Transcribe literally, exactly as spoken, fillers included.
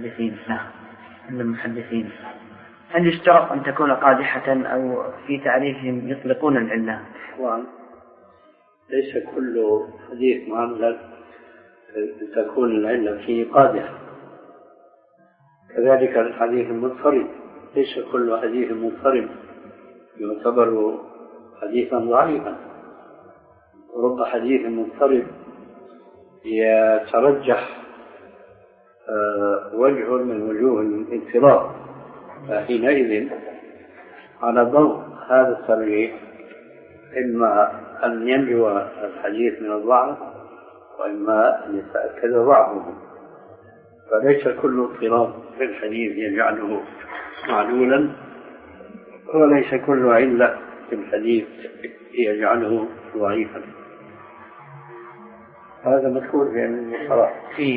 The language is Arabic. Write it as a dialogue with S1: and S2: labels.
S1: المحدثين. نعم عند المحدثين هل يشترط أن تكون قادحة أو في تعريفهم يطلقون العلة؟
S2: ليس كل حديث معلل تكون العلة فيه قادحة، كذلك الحديث المضطرب ليس كل حديث مضطرب يعتبر حديثا ضعيفا. رب حديث مضطرب يترجح وجه من وجوه الاضطراب، فحينئذ على ضوء هذا الترجيح إما أن ينجو الحديث من الضعف وإما أن يتأكد ضعفه. فليس كل اضطراب في الحديث يجعله معلولا، وليس كل علة في الحديث يجعله ضعيفا. هذا مذكور في علم المصطلح.